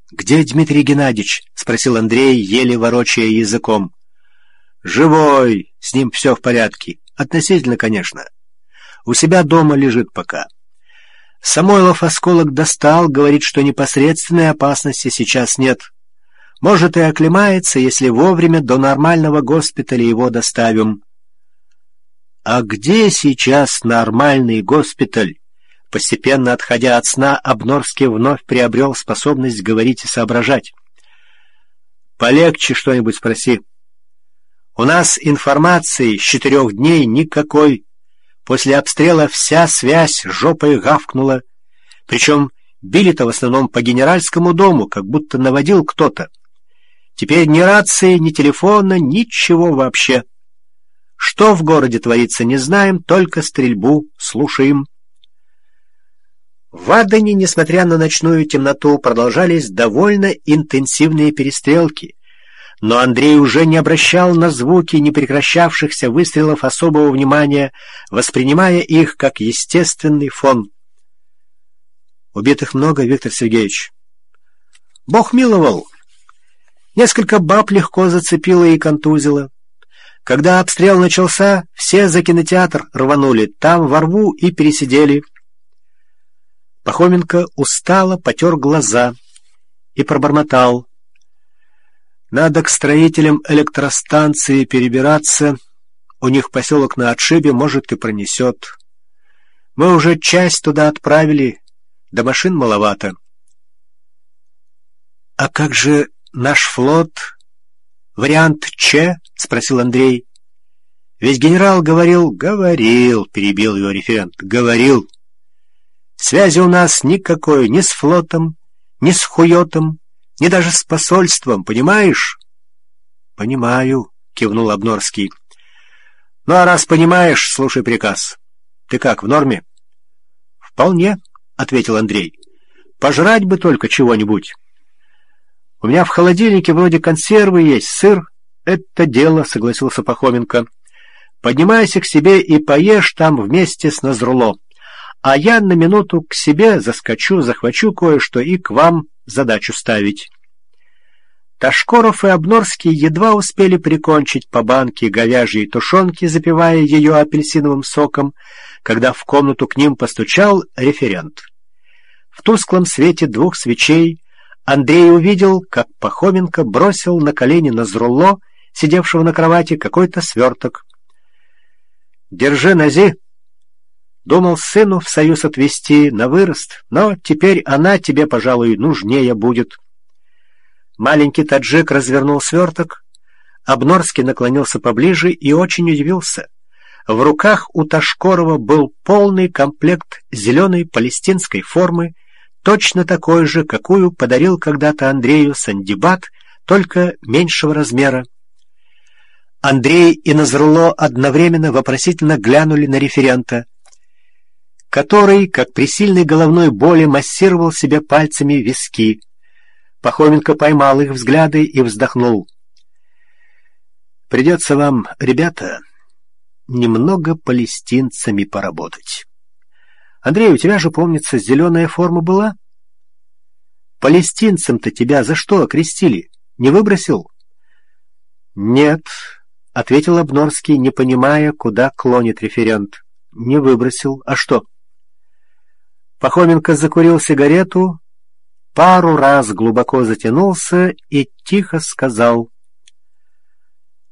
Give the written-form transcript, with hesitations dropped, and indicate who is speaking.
Speaker 1: «Где Дмитрий Геннадьевич?» — спросил Андрей, еле ворочая языком. «Живой, с ним все в порядке. Относительно, конечно. У себя дома лежит пока. Самойлов осколок достал, говорит, что непосредственной опасности сейчас нет. Может, и оклемается, если вовремя до нормального госпиталя его доставим». «А где сейчас нормальный госпиталь?» Постепенно отходя от сна, Обнорский вновь приобрел способность говорить и соображать. «Полегче что-нибудь спроси. У нас информации с 4 дней никакой. После обстрела вся связь жопой гавкнула. Причем били-то в основном по Генеральскому дому, как будто наводил кто-то. Теперь ни рации, ни телефона, ничего вообще. Что в городе творится, не знаем, только стрельбу слушаем». В Адане, несмотря на ночную темноту, продолжались довольно интенсивные перестрелки, но Андрей уже не обращал на звуки непрекращавшихся выстрелов особого внимания, воспринимая их как естественный фон. «Убитых много, Виктор Сергеевич?» «Бог миловал. Несколько баб легко зацепило и контузило. Когда обстрел начался, все за кинотеатр рванули, там во рву и пересидели». Пахоменко устало потер глаза и пробормотал: «Надо к строителям электростанции перебираться. У них поселок на отшибе, может, и пронесет. Мы уже часть туда отправили, да машин маловато». «А как же наш флот? Вариант Ч?» — спросил Андрей. «Ведь генерал говорил...» «Говорил», — перебил его референт, — «говорил. Связи у нас никакой ни с флотом, ни с Хуётом, ни даже с посольством, понимаешь?» «Понимаю», — кивнул Обнорский. «Ну а раз понимаешь, слушай приказ. Ты как, в норме?» «Вполне», — ответил Андрей. «Пожрать бы только чего-нибудь. У меня в холодильнике вроде консервы есть, сыр. Это дело», — согласился Пахоменко. «Поднимайся к себе и поешь там вместе с Назруло. А я на минуту к себе заскочу, захвачу кое-что и к вам задачу ставить». Ташкоров и Обнорский едва успели прикончить по банке говяжьей тушенки, запивая ее апельсиновым соком, когда в комнату к ним постучал референт. В тусклом свете 2 свечей Андрей увидел, как Пахоменко бросил на колени Назрулло, сидевшего на кровати, какой-то сверток. «Держи, Нази. Думал сыну в союз отвезти на вырост, но теперь она тебе, пожалуй, нужнее будет». Маленький таджик развернул сверток. Обнорский наклонился поближе и очень удивился. В руках у Ташкорова был полный комплект зеленой палестинской формы, точно такой же, какую подарил когда-то Андрею Сандибат, только меньшего размера. Андрей и Назрулло одновременно вопросительно глянули на референта, который, как при сильной головной боли, массировал себе пальцами виски. Пахоменко поймал их взгляды и вздохнул. «Придется вам, ребята, немного палестинцами поработать. Андрей, у тебя же, помнится, зеленая форма была? Палестинцам-то тебя за что окрестили? Не выбросил?» «Нет», — ответил Обнорский, не понимая, куда клонит референт. «Не выбросил. А что?» Пахоменко закурил сигарету, пару раз глубоко затянулся и тихо сказал: